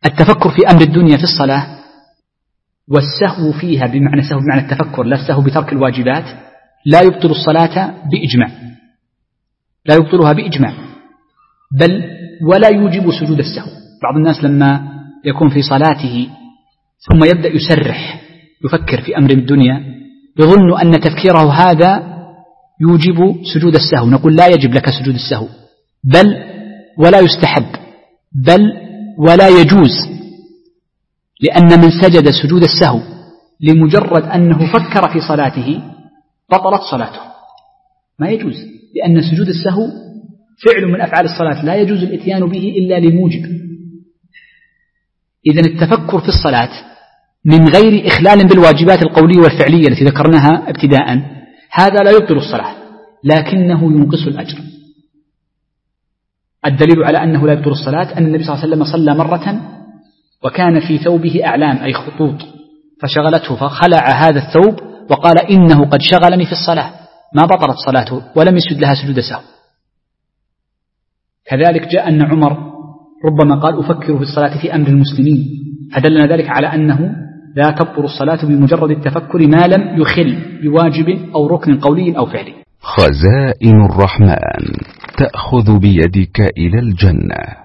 التفكر في أمر الدنيا في الصلاة والسهو فيها بمعنى سهو بمعنى التفكر لا السهو بترك الواجبات لا يبطل الصلاة بإجماع، لا يبطلها بإجماع، بل ولا يوجب سجود السهو. بعض الناس لما يكون في صلاته ثم يبدأ يسرح يفكر في أمر الدنيا يظن أن تفكيره هذا يوجب سجود السهو، نقول لا يجب لك سجود السهو، بل ولا يستحب، بل ولا يجوز، لأن من سجد سجود السهو لمجرد أنه فكر في صلاته بطلت صلاته، ما يجوز، لأن سجود السهو فعل من أفعال الصلاة لا يجوز الإتيان به إلا لموجب. إذن التفكر في الصلاة من غير إخلال بالواجبات القولية والفعلية التي ذكرناها ابتداء هذا لا يبطل الصلاة لكنه ينقص الأجر. الدليل على أنه لا يبطل الصلاة أن النبي صلى الله عليه وسلم صلى مرة وكان في ثوبه أعلام أي خطوط فشغلته فخلع هذا الثوب وقال إنه قد شغلني في الصلاة، ما بطلت صلاته ولم يسجد لها سجود سهو. كذلك جاء أن عمر ربما قال أفكر في الصلاة في أمر المسلمين، فدلنا ذلك على أنه لا تبطل الصلاة بمجرد التفكر ما لم يخل بواجب أو ركن قولي أو فعلي. خزائن الرحمن تأخذ بيدك إلى الجنة.